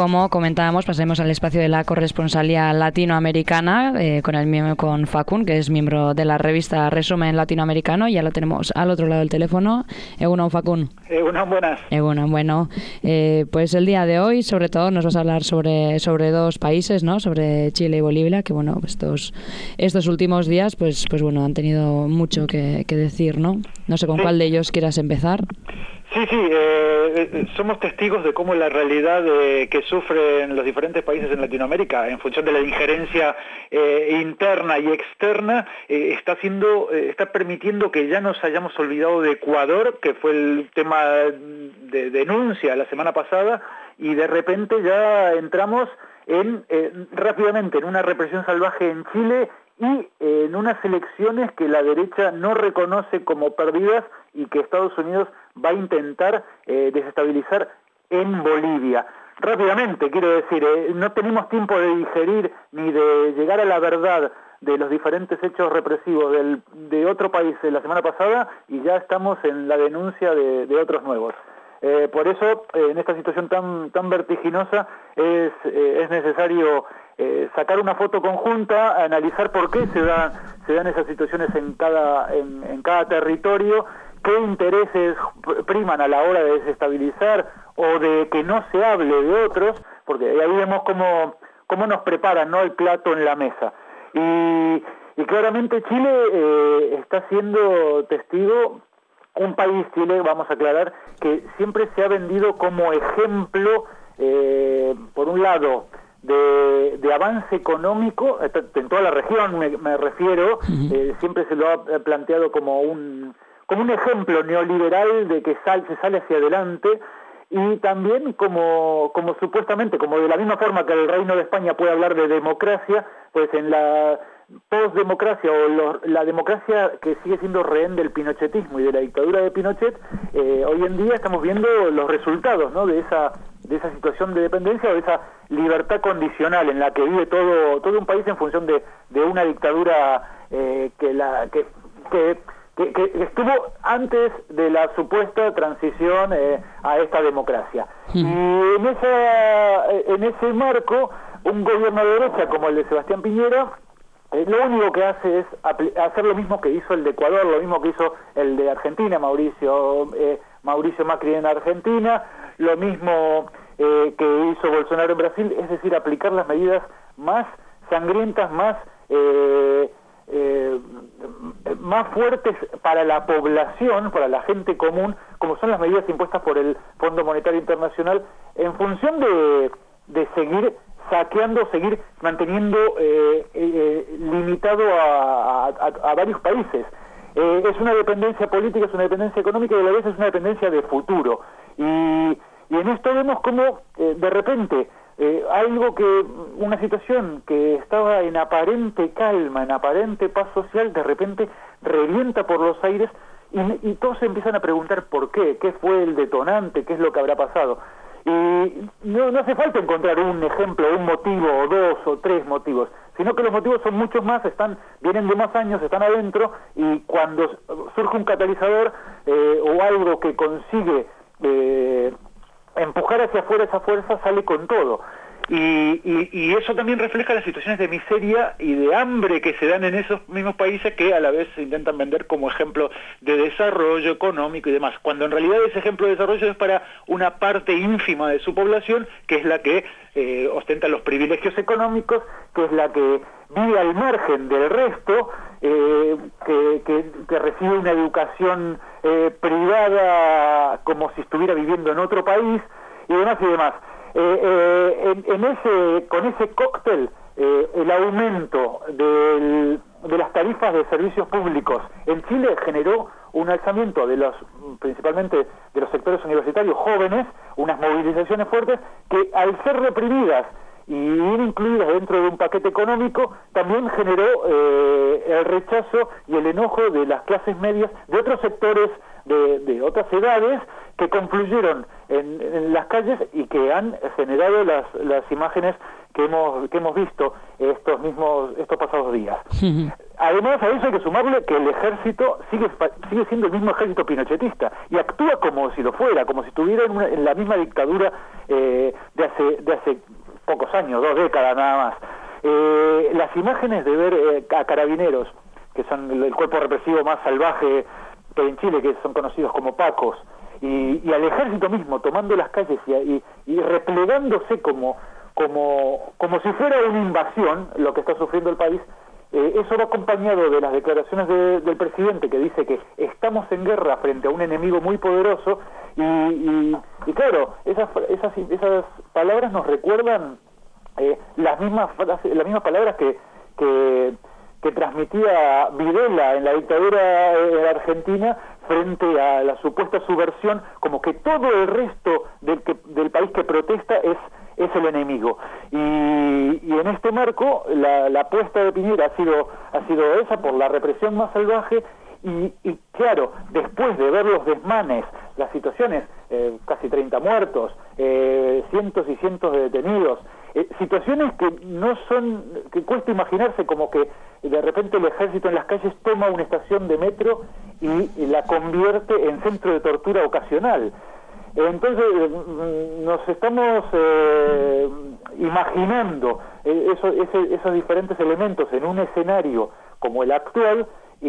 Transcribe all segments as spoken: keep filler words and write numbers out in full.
como comentábamos, pasemos al espacio de la corresponsalía latinoamericana eh, con el con Facun, que es miembro de la revista Resumen Latinoamericano. Ya lo tenemos al otro lado del teléfono. Egunon, Facun. Egunon, buenas. Egunon, bueno, eh, pues el día de hoy, sobre todo, nos vas a hablar sobre sobre dos países, ¿no? Sobre Chile y Bolivia, que bueno, estos estos últimos días, pues pues bueno, han tenido mucho que, que decir, ¿no? No sé con sí. cuál de ellos quieras empezar. Sí, sí, eh, somos testigos de cómo la realidad eh, que sufren los diferentes países en Latinoamérica, en función de la injerencia eh, interna y externa, eh, está haciendo, eh, está permitiendo que ya nos hayamos olvidado de Ecuador, que fue el tema de denuncia la semana pasada, y de repente ya entramos en eh, rápidamente en una represión salvaje en Chile y eh, en unas elecciones que la derecha no reconoce como perdidas y que Estados Unidos va a intentar eh, desestabilizar en Bolivia. Rápidamente, quiero decir, eh, no tenemos tiempo de digerir ni de llegar a la verdad de los diferentes hechos represivos del, de otro país de la semana pasada y ya estamos en la denuncia de, de otros nuevos. Eh, por eso, eh, en esta situación tan tan vertiginosa, es, eh, es necesario eh, sacar una foto conjunta, analizar por qué se dan, se dan esas situaciones en cada, en, en cada territorio, qué intereses priman a la hora de desestabilizar o de que no se hable de otros, porque ahí vemos cómo, cómo nos preparan, ¿no?, el plato en la mesa. Y, y claramente Chile eh, está siendo testigo, un país, Chile, vamos a aclarar, que siempre se ha vendido como ejemplo, eh, por un lado, de, de avance económico, en toda la región me, me refiero, eh, siempre se lo ha planteado como un, como un ejemplo neoliberal de que sal, se sale hacia adelante, y también como, como supuestamente, como de la misma forma que el Reino de España puede hablar de democracia, pues en la postdemocracia o lo, la democracia que sigue siendo rehén del pinochetismo y de la dictadura de Pinochet, eh, hoy en día estamos viendo los resultados, ¿no?, de esa de esa situación de dependencia o de esa libertad condicional en la que vive todo todo un país en función de, de una dictadura eh, que la que, que Que, que estuvo antes de la supuesta transición eh, a esta democracia. Mm. Y en, esa, en ese marco, un gobierno de derecha como el de Sebastián Piñera, eh, lo único que hace es hacer lo mismo que hizo el de Ecuador, lo mismo que hizo el de Argentina, Mauricio, eh, Mauricio Macri en Argentina, lo mismo eh, que hizo Bolsonaro en Brasil, es decir, aplicar las medidas más sangrientas, más... Eh, Eh, más fuertes para la población, para la gente común, como son las medidas impuestas por el Fondo Monetario Internacional, en función de, de seguir saqueando, seguir manteniendo eh, eh, limitado a, a, a varios países. Eh, es una dependencia política, es una dependencia económica y a la vez es una dependencia de futuro. Y, y en esto vemos cómo eh, de repente Eh, algo que, una situación que estaba en aparente calma, en aparente paz social, de repente revienta por los aires y, y todos se empiezan a preguntar por qué, qué fue el detonante, qué es lo que habrá pasado. Y no, no hace falta encontrar un ejemplo, un motivo, o dos o tres motivos, sino que los motivos son muchos más, están vienen de más años, están adentro, y cuando surge un catalizador eh, o algo que consigue eh, empujar hacia afuera esa fuerza, sale con todo. Y, y, y eso también refleja las situaciones de miseria y de hambre que se dan en esos mismos países que a la vez se intentan vender como ejemplo de desarrollo económico y demás, cuando en realidad ese ejemplo de desarrollo es para una parte ínfima de su población, que es la que eh, ostenta los privilegios económicos, que es la que vive al margen del resto, eh, que, que, que recibe una educación eh, privada como si estuviera viviendo en otro país, y demás y demás. Eh, eh, en, en ese, con ese cóctel, eh, el aumento del, de las tarifas de servicios públicos en Chile generó un alzamiento de los, principalmente de los sectores universitarios jóvenes, unas movilizaciones fuertes que, al ser reprimidas y ir incluidas dentro de un paquete económico, también generó eh, el rechazo y el enojo de las clases medias de otros sectores de, de otras edades que confluyeron en, en las calles y que han generado las, las imágenes que hemos que hemos visto estos mismos estos pasados días. Además a eso hay que sumarle que el ejército sigue sigue siendo el mismo ejército pinochetista y actúa como si lo fuera, como si estuviera en, una, en la misma dictadura eh, de hace de hace pocos años, dos décadas nada más. Eh, las imágenes de ver eh, a carabineros, que son el, el cuerpo represivo más salvaje que hay en Chile, que son conocidos como pacos, y, y al ejército mismo tomando las calles y, y, y replegándose como como como si fuera una invasión, lo que está sufriendo el país, eh, eso va acompañado de las declaraciones de, del presidente, que dice que estamos en guerra frente a un enemigo muy poderoso, y, y, y claro, esas, esas, esas palabras nos recuerdan eh, las mismas las mismas palabras que, que, que transmitía Videla en la dictadura eh, argentina frente a la supuesta subversión, como que todo el resto del, que, del país que protesta es es el enemigo, y, y en este marco la, la apuesta de Piñera ha sido ha sido esa, por la represión más salvaje, y, y claro, después de ver los desmanes, las situaciones, eh, casi treinta muertos, eh, cientos y cientos de detenidos, eh, situaciones que no son, que cuesta imaginarse, como que de repente el ejército en las calles toma una estación de metro y, y la convierte en centro de tortura ocasional. Entonces nos estamos eh, imaginando eh, eso, ese, esos diferentes elementos en un escenario como el actual,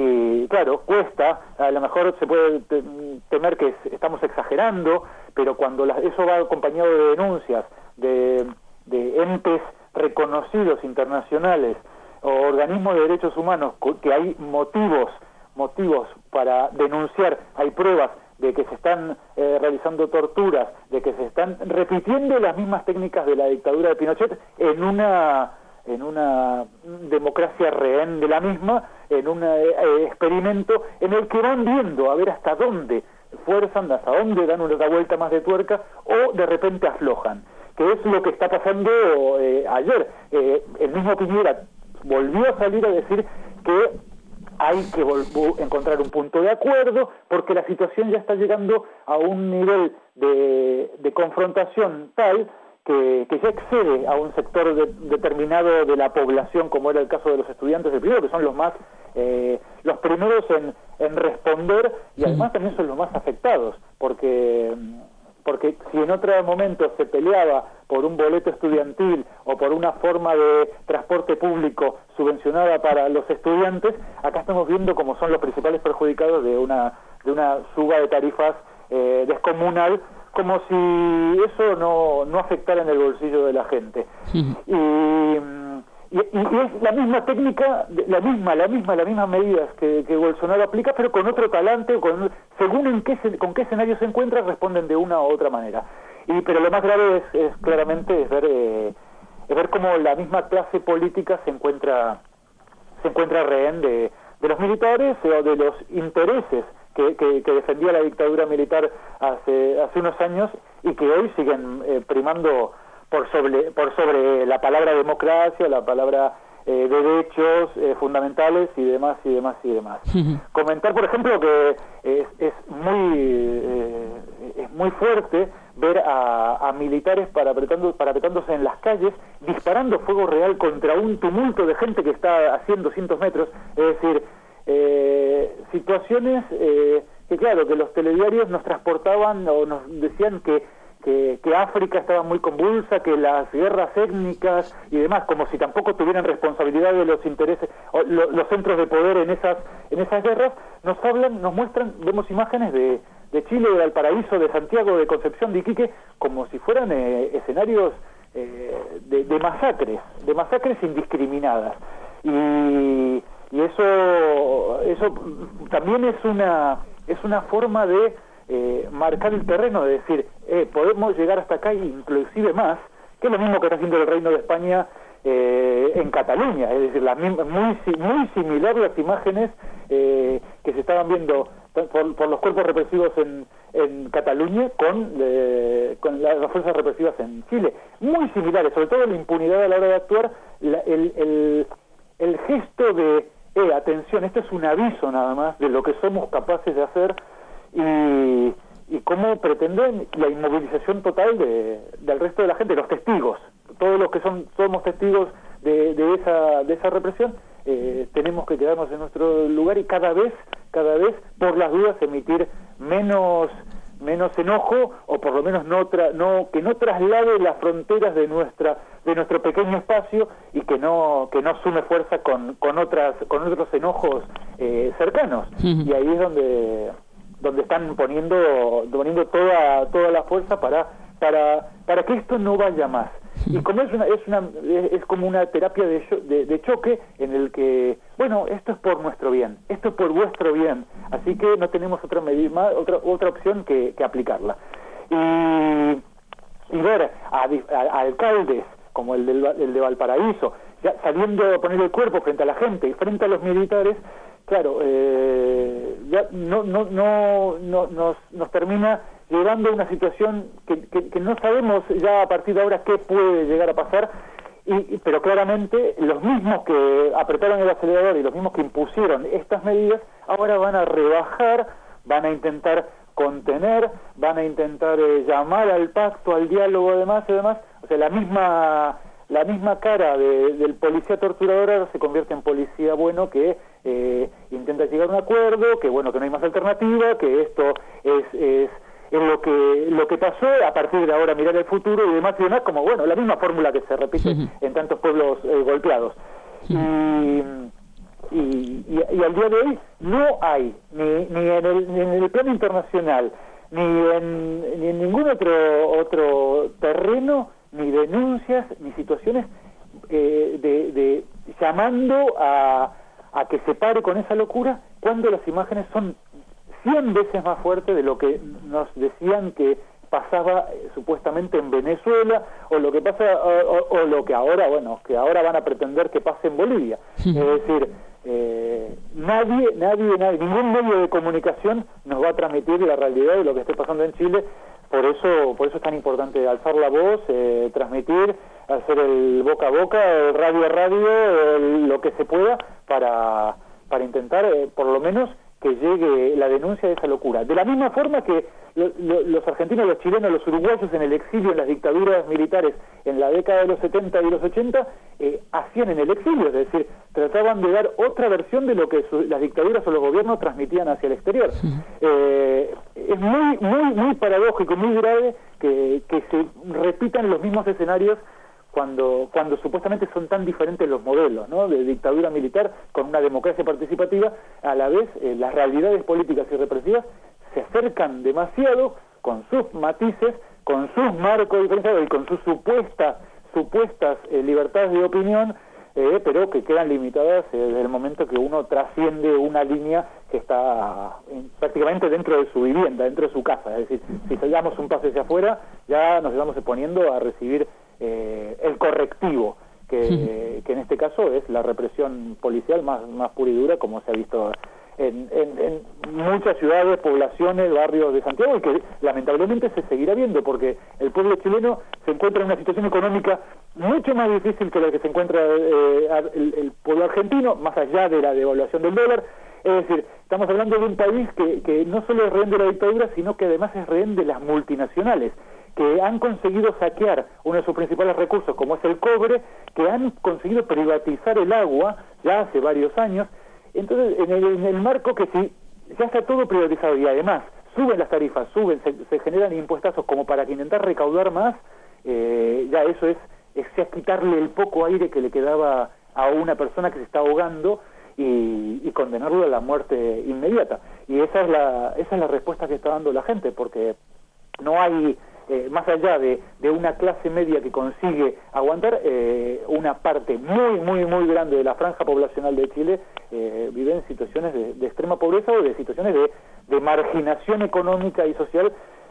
y claro, cuesta, a lo mejor se puede temer que estamos exagerando, pero cuando la, eso va acompañado de denuncias de, de entes reconocidos internacionales o organismos de derechos humanos, que hay motivos, motivos para denunciar, hay pruebas de que se están eh, realizando torturas, de que se están repitiendo las mismas técnicas de la dictadura de Pinochet en una en una democracia rehén de la misma, en un eh, experimento en el que van viendo a ver hasta dónde fuerzan, hasta dónde dan una vuelta más de tuerca, o de repente aflojan, que es lo que está pasando eh, ayer. Eh, el mismo Piñera volvió a salir a decir que hay que encontrar un punto de acuerdo, porque la situación ya está llegando a un nivel de, de confrontación tal que, que ya excede a un sector de, determinado de la población, como era el caso de los estudiantes del primero, que son los más eh, los primeros en, en responder, y además también son los más afectados, porque porque si en otro momento se peleaba por un boleto estudiantil o por una forma de transporte público subvencionada para los estudiantes, acá estamos viendo cómo son los principales perjudicados de una de una suba de tarifas eh, descomunal, como si eso no, no afectara en el bolsillo de la gente. Uh-huh. Y, y, y es la misma técnica, la misma, la misma, las mismas medidas que, que Bolsonaro aplica, pero con otro talante, con, según en qué con qué escenario se encuentra, responden de una u otra manera. Y pero lo más grave es, es claramente es ver eh, es ver cómo la misma clase política se encuentra se encuentra rehén de, de los militares o de los intereses que, que, que defendía la dictadura militar hace hace unos años, y que hoy siguen eh, primando por sobre por sobre la palabra democracia, la palabra eh, derechos eh, fundamentales y demás y demás y demás. Uh-huh. Comentar, por ejemplo, que es, es muy eh, es muy fuerte ver a, a militares parapetando, parapetándose en las calles, disparando fuego real contra un tumulto de gente que está a cien, doscientos metros, es decir, eh, situaciones eh, que claro, que los telediarios nos transportaban o nos decían que Que, que África estaba muy convulsa, que las guerras étnicas y demás, como si tampoco tuvieran responsabilidad de los intereses, o lo, los centros de poder en esas en esas guerras, nos hablan, nos muestran, vemos imágenes de, de Chile, de Valparaíso, de Santiago, de Concepción, de Iquique, como si fueran eh, escenarios eh, de, de masacres, de masacres indiscriminadas. Y, y eso eso también es una es una forma de Eh, marcar el terreno, de decir, eh, podemos llegar hasta acá, inclusive más, que es lo mismo que está haciendo el Reino de España eh, en Cataluña, es decir, la misma, muy muy similar las imágenes eh, que se estaban viendo por, por los cuerpos represivos en, en Cataluña con, eh, con las, las fuerzas represivas en Chile, muy similares, sobre todo la impunidad a la hora de actuar, la, el, el, el gesto de, eh, atención, esto es un aviso nada más de lo que somos capaces de hacer. Y, y cómo pretenden la inmovilización total de, del resto de la gente, los testigos, todos los que son somos testigos de, de esa de esa represión, eh, tenemos que quedarnos en nuestro lugar y cada vez, cada vez, por las dudas, emitir menos menos enojo, o por lo menos no tra no que no traslade las fronteras de nuestra de nuestro pequeño espacio y que no que no sume fuerza con con otras con otros enojos eh, cercanos. Uh-huh. Y ahí es donde donde están poniendo poniendo toda toda la fuerza para para para que esto no vaya más. Y como es una es una es, es como una terapia de, de de choque en el que, bueno, esto es por nuestro bien, esto es por vuestro bien, así que no tenemos otra medida, otra otra opción que, que aplicarla. Y, y ver a, a, a alcaldes como el, del, el de Valparaíso ya saliendo a poner el cuerpo frente a la gente y frente a los militares, claro, eh, ya no no no, no nos nos termina llevando a una situación que, que, que no sabemos ya a partir de ahora qué puede llegar a pasar, y, pero claramente los mismos que apretaron el acelerador y los mismos que impusieron estas medidas ahora van a rebajar, van a intentar contener, van a intentar eh, llamar al pacto, al diálogo, además y demás. O sea, la misma la misma cara de, del policía torturador ahora se convierte en policía bueno que eh, intenta llegar a un acuerdo, que bueno, que no hay más alternativa, que esto es, es es lo que lo que pasó, a partir de ahora mirar el futuro y demás y demás, como bueno, la misma fórmula que se repite uh-huh. en tantos pueblos eh, golpeados. Uh-huh. y, y, y, y al día de hoy no hay, ni, ni, en el, ni en el plano internacional, ni en, ni en ningún otro otro terreno, ni denuncias, ni situaciones eh, de, de llamando a, a que se pare con esa locura, cuando las imágenes son cien veces más fuerte de lo que nos decían que pasaba eh, supuestamente en Venezuela, o lo que pasa o, o, o lo que ahora, bueno, que ahora van a pretender que pase en Bolivia. Sí. Es decir, eh, nadie, nadie, nadie, ningún medio de comunicación nos va a transmitir la realidad de lo que esté pasando en Chile. Por eso, por eso es tan importante alzar la voz, eh, transmitir, hacer el boca a boca, el radio a radio, el, lo que se pueda para para intentar, eh, por lo menos, que llegue la denuncia de esa locura. De la misma forma que lo, lo, los argentinos, los chilenos, los uruguayos en el exilio, en las dictaduras militares en la década de los setenta y los ochenta, eh, hacían en el exilio, es decir, trataban de dar otra versión de lo que su, las dictaduras o los gobiernos transmitían hacia el exterior. Sí. Eh, es muy, muy, muy paradójico, muy grave que, que se repitan los mismos escenarios cuando cuando supuestamente son tan diferentes los modelos, ¿no?, de dictadura militar con una democracia participativa. A la vez eh, las realidades políticas y represivas se acercan demasiado, con sus matices, con sus marcos diferenciados y con sus supuestas supuestas eh, libertades de opinión, eh, pero que quedan limitadas eh, desde el momento que uno trasciende una línea que está eh, prácticamente dentro de su vivienda, dentro de su casa. Es decir, si salgamos un paso hacia afuera, ya nos estamos exponiendo a recibir Eh, el correctivo, que, sí. que en este caso es la represión policial más, más pura y dura, como se ha visto en, en, en muchas ciudades, poblaciones, barrios de Santiago, y que lamentablemente se seguirá viendo, porque el pueblo chileno se encuentra en una situación económica mucho más difícil que la que se encuentra eh, el, el pueblo argentino, más allá de la devaluación del dólar. Es decir, estamos hablando de un país que, que no solo es rehén de la dictadura, sino que además es rehén de las multinacionales, que han conseguido saquear uno de sus principales recursos, como es el cobre, que han conseguido privatizar el agua ya hace varios años. Entonces, en el, en el marco que si ya está todo privatizado y además suben las tarifas, suben, se, se generan impuestazos como para que intentar recaudar más, eh, ya eso es, es ya quitarle el poco aire que le quedaba a una persona que se está ahogando y, y condenarlo a la muerte inmediata. Y esa es la esa es la respuesta que está dando la gente, porque no hay... Eh, más allá de, de una clase media que consigue aguantar, eh, una parte muy, muy, muy grande de la franja poblacional de Chile eh, vive en situaciones de, de extrema pobreza o de situaciones de, de marginación económica y social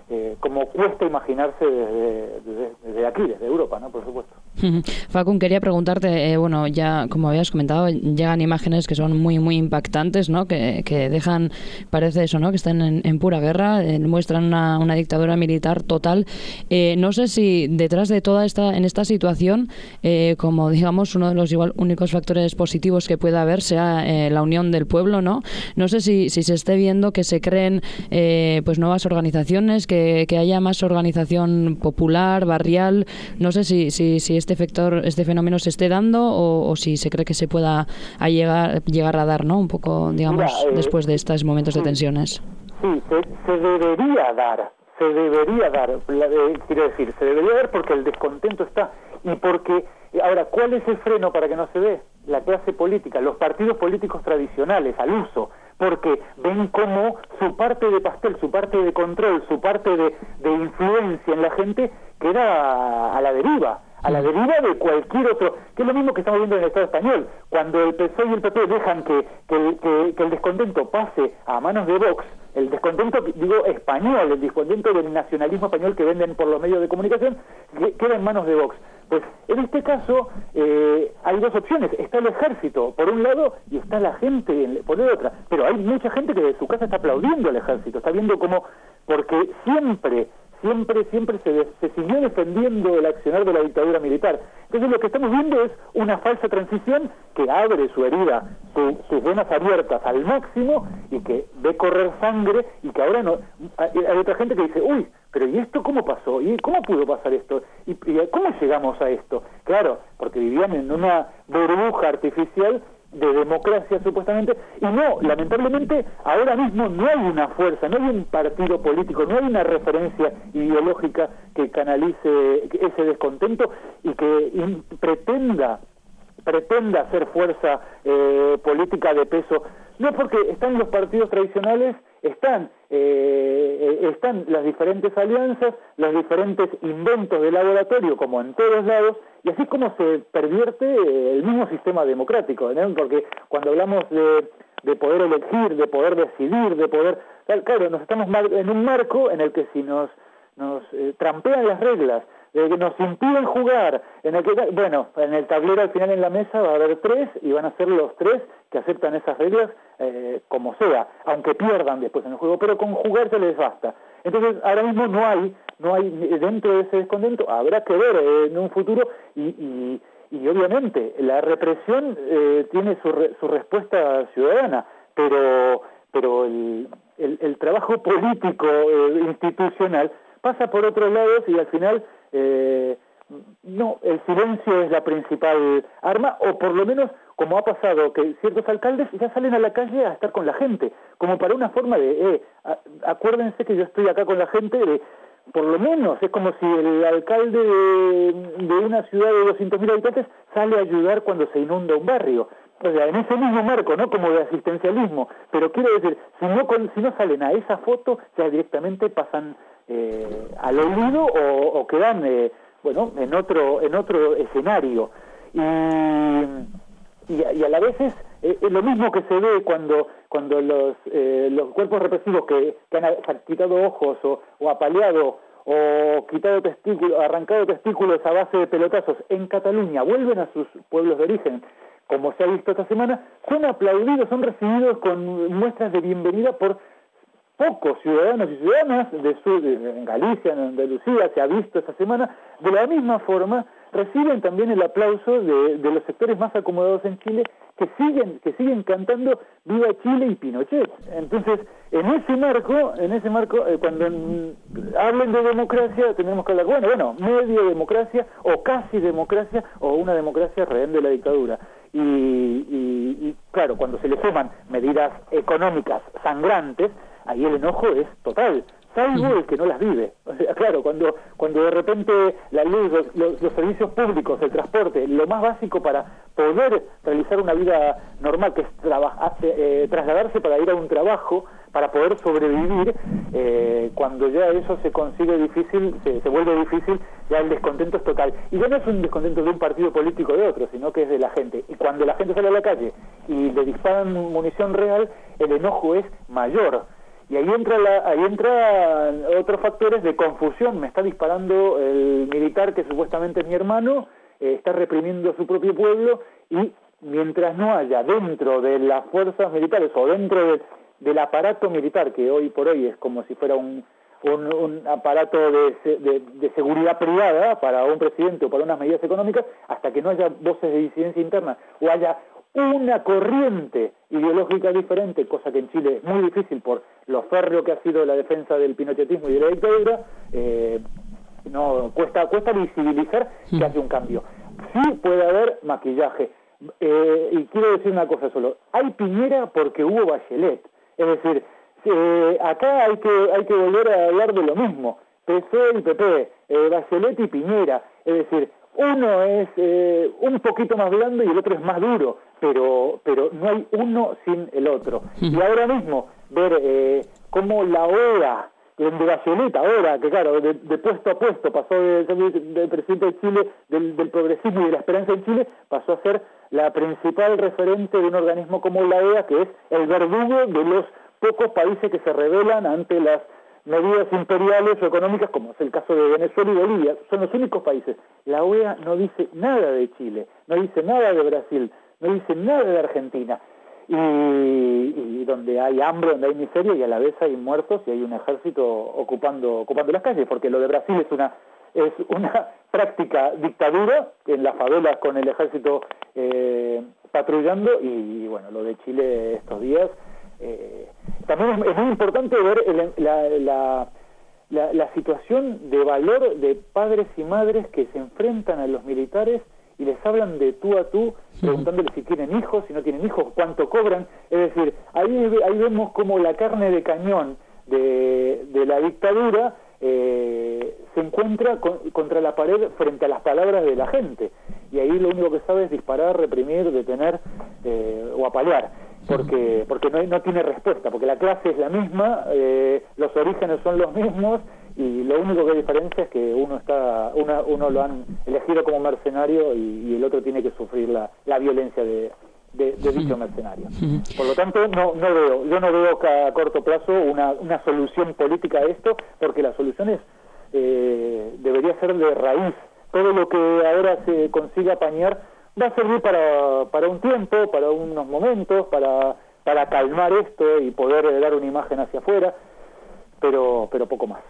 eh, como cuesta imaginarse desde, desde, desde aquí, desde Europa, ¿no? Por supuesto. Facun, quería preguntarte, eh, bueno, ya como habías comentado, llegan imágenes que son muy, muy impactantes, ¿no? Que, que dejan, parece eso, ¿no? Que están en, en pura guerra, eh, muestran una, una dictadura militar total. Eh, no sé si detrás de toda esta, en esta situación, eh, como digamos, uno de los igual únicos factores positivos que pueda haber sea eh, la unión del pueblo, ¿no? No sé si, si se esté viendo que se creen eh, pues nuevas organizaciones, que, que haya más organización popular, barrial. No sé si, si, si este factor, este fenómeno se esté dando o, o si se cree que se pueda a llegar, llegar a dar, ¿no? Un poco, digamos, Mira, eh, después de estos momentos sí, de tensiones. Sí, se, se debería dar, se debería dar, eh, quiero decir, se debería dar porque el descontento está y porque, ahora, ¿cuál es el freno para que no se dé? La clase política, los partidos políticos tradicionales, al uso, porque ven como su parte de pastel, su parte de control, su parte de, de influencia en la gente queda a, a la deriva, a la deriva de cualquier otro, que es lo mismo que estamos viendo en el Estado español, cuando el P S O E y el P P dejan que, que, que, que el descontento pase a manos de Vox, el descontento, digo, español, el descontento del nacionalismo español que venden por los medios de comunicación, queda en manos de Vox. Pues en este caso eh, hay dos opciones, está el ejército por un lado y está la gente por el otro, pero hay mucha gente que de su casa está aplaudiendo al ejército, está viendo cómo, porque siempre, siempre, siempre se, se siguió defendiendo el accionar de la dictadura militar. Entonces lo que estamos viendo es una falsa transición que abre su herida, su, sus venas abiertas al máximo y que ve correr sangre y que ahora no, hay, hay otra gente que dice, uy, pero ¿y esto cómo pasó? ¿Y cómo pudo pasar esto? ¿Y, y cómo llegamos a esto? Claro, porque vivían en una burbuja artificial de democracia supuestamente, y no, lamentablemente ahora mismo no hay una fuerza, no hay un partido político, no hay una referencia ideológica que canalice ese descontento y que in, pretenda pretenda hacer fuerza eh, política de peso. No, porque están los partidos tradicionales, están eh, están las diferentes alianzas, los diferentes inventos de laboratorio, como en todos lados, y así es como se pervierte el mismo sistema democrático, ¿no? Porque cuando hablamos de, de poder elegir, de poder decidir, de poder... Claro, nos estamos en un marco en el que si nos, nos eh, trampean las reglas, de que nos impiden jugar, en el que, bueno, en el tablero al final en la mesa va a haber tres y van a ser los tres que aceptan esas reglas eh, como sea, aunque pierdan después en el juego, pero con jugar se les basta. Entonces ahora mismo no hay, no hay dentro de ese descontento, habrá que ver eh, en un futuro y, y, y obviamente la represión eh, tiene su, re, su respuesta ciudadana, pero, pero el, el, el trabajo político eh, institucional pasa por otros lados y al final Eh, no, el silencio es la principal arma, o por lo menos, como ha pasado, que ciertos alcaldes ya salen a la calle a estar con la gente, como para una forma de, eh, a, acuérdense que yo estoy acá con la gente, de, por lo menos, es como si el alcalde de, de una ciudad de doscientos mil habitantes sale a ayudar cuando se inunda un barrio. O sea, en ese mismo marco, ¿no? Como de asistencialismo, pero quiero decir, si no, con, si no salen a esa foto, ya directamente pasan Eh, al olvido o, o quedan eh, bueno en otro en otro escenario y, y, a, y a la vez es, eh, es lo mismo que se ve cuando cuando los eh, los cuerpos represivos que, que han quitado ojos o, o apaleado o quitado testículos, arrancado testículos a base de pelotazos en Cataluña vuelven a sus pueblos de origen, como se ha visto esta semana, son aplaudidos, son recibidos con muestras de bienvenida por pocos ciudadanos y ciudadanas de, su, de, de Galicia, en Andalucía, se ha visto esta semana. De la misma forma reciben también el aplauso de, de los sectores más acomodados en Chile que siguen que siguen cantando Viva Chile y Pinochet. Entonces, en ese marco, en ese marco, eh, cuando en, hablen de democracia, tenemos que hablar, bueno, bueno, medio democracia o casi democracia o una democracia rehén de la dictadura. Y, y, y claro, cuando se le suman medidas económicas sangrantes, ahí el enojo es total, salvo el que no las vive. O sea, claro, cuando cuando de repente la luz, los, los, los servicios públicos, el transporte, lo más básico para poder realizar una vida normal, que es trabajar, eh, trasladarse para ir a un trabajo, para poder sobrevivir, eh, cuando ya eso se consigue difícil, se, se vuelve difícil, ya el descontento es total. Y ya no es un descontento de un partido político o de otro, sino que es de la gente. Y cuando la gente sale a la calle y le disparan munición real, el enojo es mayor. Y ahí entra la, ahí entran otros factores de confusión. Me está disparando el militar que supuestamente es mi hermano, eh, está reprimiendo a su propio pueblo, y mientras no haya dentro de las fuerzas militares o dentro de, del aparato militar, que hoy por hoy es como si fuera un, un, un aparato de, de, de seguridad privada para un presidente o para unas medidas económicas, hasta que no haya voces de disidencia interna o haya una corriente ideológica diferente, cosa que en Chile es muy difícil por lo férreo que ha sido la defensa del pinochetismo y de la dictadura, eh, no cuesta cuesta visibilizar que hace un cambio. Sí puede haber maquillaje, eh, y quiero decir una cosa solo, hay Piñera porque hubo Bachelet, es decir, eh, acá hay que hay que volver a hablar de lo mismo, P S O E y P P, eh, Bachelet y Piñera, es decir, uno es eh, un poquito más blando y el otro es más duro, pero pero no hay uno sin el otro. Y ahora mismo, ver eh, cómo la O E A, donde Bachelet ahora, que claro, de, de puesto a puesto, pasó de ser del presidente de Chile, del, del progresismo y de la esperanza en Chile, pasó a ser la principal referente de un organismo como la O E A, que es el verdugo de los pocos países que se rebelan ante las medidas imperiales o económicas, como es el caso de Venezuela y Bolivia. Son los únicos países. La O E A no dice nada de Chile, no dice nada de Brasil, no dice nada de Argentina, y, y donde hay hambre, donde hay miseria, y a la vez hay muertos y hay un ejército ocupando ocupando las calles, porque lo de Brasil es una es una práctica dictadura en las favelas con el ejército eh, patrullando, y, y bueno, lo de Chile estos días. Eh, también es, es muy importante ver el, la, la, la, la situación de valor de padres y madres que se enfrentan a los militares y les hablan de tú a tú, preguntándoles si tienen hijos, si no tienen hijos, cuánto cobran. Es decir, ahí, ahí vemos como la carne de cañón de, de la dictadura eh, se encuentra con, contra la pared frente a las palabras de la gente, y ahí lo único que sabe es disparar, reprimir, detener eh, o apalear, porque porque no, no tiene respuesta, porque la clase es la misma, eh, los orígenes son los mismos, y lo único que diferencia es que uno está uno, uno lo han elegido como mercenario, y, y el otro tiene que sufrir la, la violencia de, de, de dicho mercenario. Por lo tanto, no no veo yo no veo que a corto plazo una, una solución política a esto, porque la solución es eh, debería ser de raíz. Todo lo que ahora se consiga apañar va a servir para, para un tiempo, para unos momentos, para, para calmar esto y poder dar una imagen hacia afuera, pero pero poco más.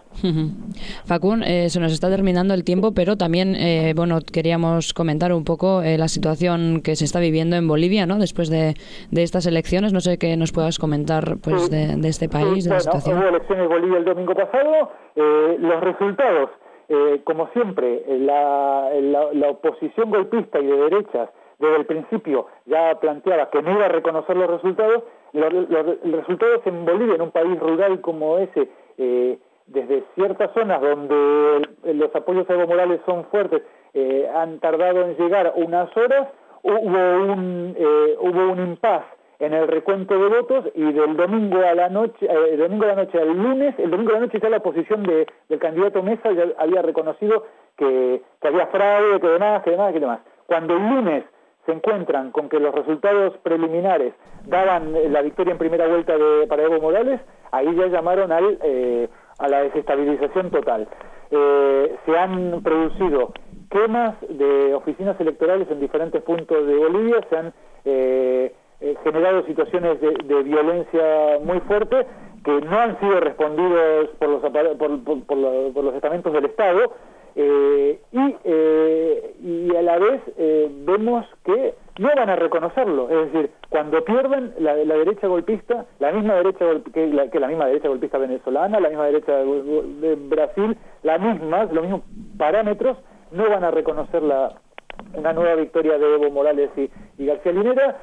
Facún, eh, se nos está terminando el tiempo, pero también eh, bueno, queríamos comentar un poco eh, la situación que se está viviendo en Bolivia, ¿no? Después de, de estas elecciones. No sé qué nos puedas comentar, pues, sí, de, de este país, sí, de la bueno, situación. Hubo elecciones en Bolivia el domingo pasado, eh, los resultados, eh, como siempre, la, la, la oposición golpista y de derechas desde el principio ya planteaba que no iba a reconocer los resultados. Los, los, los resultados en Bolivia, en un país rural como ese, eh, desde ciertas zonas donde el, los apoyos a Evo Morales son fuertes, eh, han tardado en llegar unas horas. Hubo un eh, hubo un impas en el recuento de votos, y del domingo a la noche, eh, domingo a la noche al lunes, el domingo a la noche ya la oposición de, del candidato Mesa ya había reconocido que, que había fraude, que demás, que demás, que demás. Cuando el lunes se encuentran con que los resultados preliminares daban la victoria en primera vuelta de, para Evo Morales, ahí ya llamaron al, eh, a la desestabilización total. Eh, se han producido quemas de oficinas electorales en diferentes puntos de Bolivia, se han eh, eh, generado situaciones de, de violencia muy fuerte que no han sido respondidos por los, por, por, por, los, por los estamentos del Estado. Eh, y, eh, y a la vez eh, vemos que no van a reconocerlo, es decir, cuando pierden la, la derecha golpista, la misma derecha que la, que la misma derecha golpista venezolana, la misma derecha de, de Brasil, la misma, los mismos parámetros, no van a reconocer la una nueva victoria de Evo Morales y, y García Linera,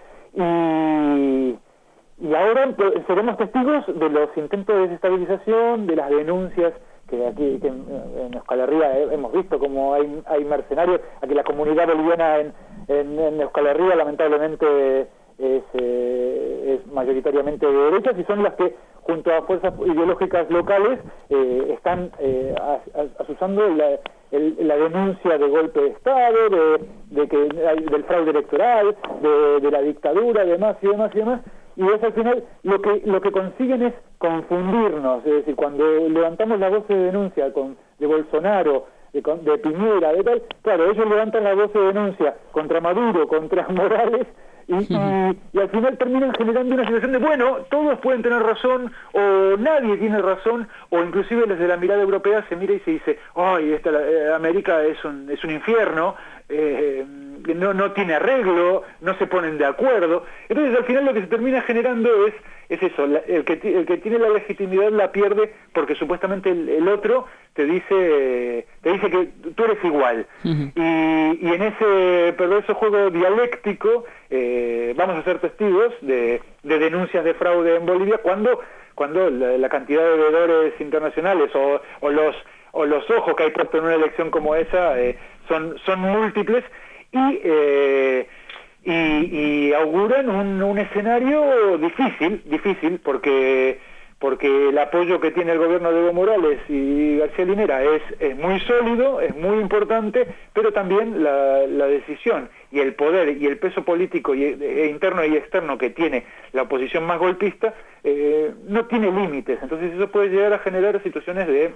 y y ahora seremos testigos de los intentos de desestabilización, de las denuncias que aquí que en, en Euskal Herria hemos visto como hay hay mercenarios. Aquí la comunidad boliviana en, en, en Euskal Herria lamentablemente es, eh, es mayoritariamente de derechas, y son las que junto a fuerzas ideológicas locales eh, están eh, asusando la, el, la denuncia de golpe de Estado, de, de que hay, del fraude electoral, de, de la dictadura, demás y demás y demás. y es al final lo que lo que consiguen es confundirnos, es decir, cuando levantamos la voz de denuncia con, de Bolsonaro, de, de Piñera, de tal, claro, ellos levantan la voz de denuncia contra Maduro, contra Morales, y, y, y al final terminan generando una situación de, bueno, todos pueden tener razón, o nadie tiene razón, o inclusive desde la mirada europea se mira y se dice, ay, esta eh, América es un, es un infierno, eh, no, no tiene arreglo, no se ponen de acuerdo. Entonces al final lo que se termina generando es, es eso, la, el, que, el que tiene la legitimidad la pierde porque supuestamente el, el otro te dice te dice que tú eres igual. Uh-huh. y, y en ese perverso juego dialéctico eh, vamos a ser testigos de, de denuncias de fraude en Bolivia cuando cuando la, la cantidad de veedores internacionales o, o los o los ojos que hay puesto en una elección como esa eh, son son múltiples y eh, y, y auguran un, un escenario difícil difícil porque porque el apoyo que tiene el gobierno de Evo Morales y García Linera es, es muy sólido, es muy importante, pero también la, la decisión y el poder y el peso político y, e interno y externo que tiene la oposición más golpista eh, no tiene límites. Entonces eso puede llegar a generar situaciones de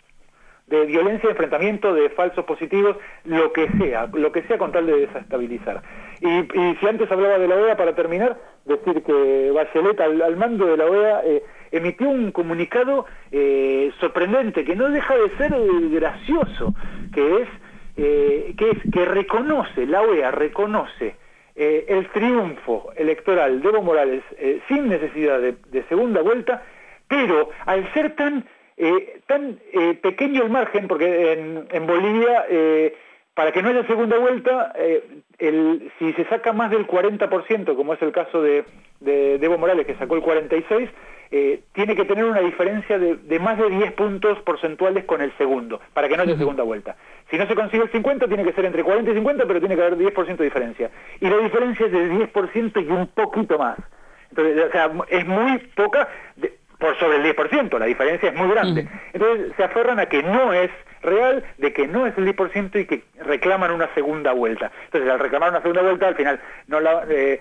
de violencia, de enfrentamiento, de falsos positivos, lo que sea, lo que sea con tal de desestabilizar. Y, y si antes hablaba de la O E A, para terminar, decir que Bachelet al, al mando de la O E A eh, emitió un comunicado eh, sorprendente, que no deja de ser eh, gracioso, que es, eh, que es que reconoce, la O E A reconoce eh, el triunfo electoral de Evo Morales eh, sin necesidad de, de segunda vuelta, pero al ser tan Eh, tan eh, pequeño el margen, porque en, en Bolivia, eh, para que no haya segunda vuelta, eh, el, si se saca más del cuarenta por ciento, como es el caso de, de, de Evo Morales, que sacó el cuarenta y seis por ciento, eh, tiene que tener una diferencia de, de más de diez puntos porcentuales con el segundo, para que no haya segunda vuelta. Si no se consigue el cincuenta, tiene que ser entre cuarenta y cincuenta, pero tiene que haber diez por ciento de diferencia. Y la diferencia es de diez por ciento y un poquito más. Entonces, o sea, es muy poca... De, por sobre el diez por ciento, la diferencia es muy grande. Entonces se aferran a que no es real, de que no es el diez por ciento y que reclaman una segunda vuelta. Entonces al reclamar una segunda vuelta, al final no la, eh,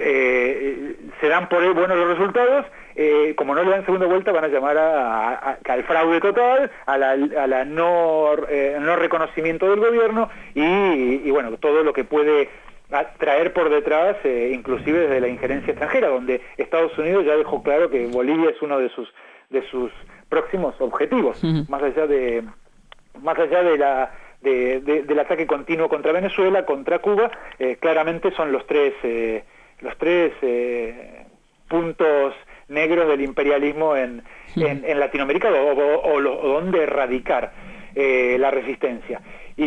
eh, se dan por ahí buenos los resultados, eh, como no le dan segunda vuelta van a llamar a, a, a, al fraude total, a la, a la no, eh, no reconocimiento del gobierno y, y bueno, todo lo que puede a traer por detrás, eh, inclusive desde la injerencia extranjera, donde Estados Unidos ya dejó claro que Bolivia es uno de sus de sus próximos objetivos, uh-huh. más allá de más allá de la de, de, del ataque continuo contra Venezuela, contra Cuba, eh, claramente son los tres eh, los tres eh, puntos negros del imperialismo en, uh-huh. en, en Latinoamérica o, o, o, lo, o donde erradicar eh, la resistencia. Y,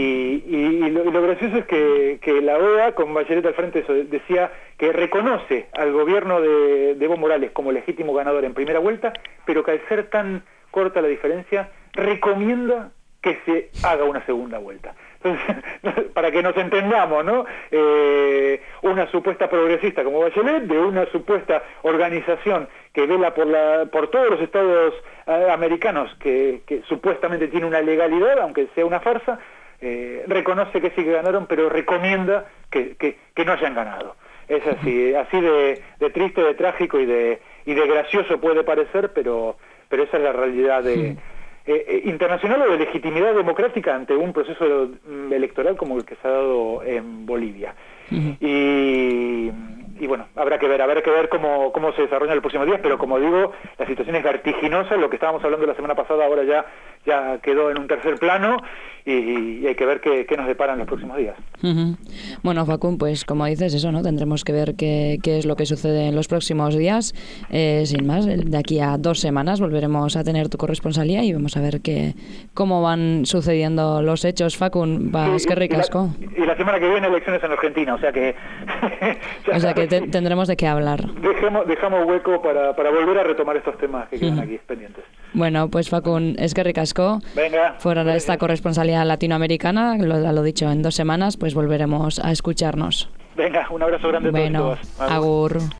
y, y, lo, y lo gracioso es que, que la O E A, con Bachelet al frente, eso, decía que reconoce al gobierno de, de Evo Morales como legítimo ganador en primera vuelta, pero que al ser tan corta la diferencia, recomienda que se haga una segunda vuelta. Entonces, para que nos entendamos, ¿no? Eh, una supuesta progresista como Bachelet, de una supuesta organización que vela por la por todos los estados eh, americanos que, que supuestamente tiene una legalidad, aunque sea una farsa, eh, reconoce que sí que ganaron, pero recomienda que, que, que no hayan ganado. Es así, así de, de triste, de trágico y de y de gracioso puede parecer, pero pero esa es la realidad de sí. Eh, eh, internacional o de legitimidad democrática ante un proceso mm, electoral como el que se ha dado en Bolivia. Uh-huh. Y, y bueno, habrá que ver, habrá que ver cómo, cómo se desarrolla en los próximos días, pero como digo, la situación es vertiginosa, lo que estábamos hablando la semana pasada ahora ya, ya quedó en un tercer plano y, y hay que ver qué, qué nos deparan los próximos días. Uh-huh. Bueno, Facún, pues como dices eso, ¿no? Tendremos que ver qué, qué es lo que sucede en los próximos días. Eh, sin más, de aquí a dos semanas volveremos a tener tu corresponsalía y vamos a ver qué, cómo van sucediendo los hechos. Facún, vas que ricasco. Y, y la semana que viene elecciones en Argentina, o sea que... o sea que te, tendremos de qué hablar. Dejemos, dejamos hueco para, para volver a retomar estos temas que quedan uh-huh. aquí pendientes. Bueno, pues Facún, es que ricasco. Venga. Fuera de esta corresponsalía latinoamericana, lo, lo dicho, en dos semanas pues volveremos a escucharnos. Venga, un abrazo grande bueno, a todos. Agur.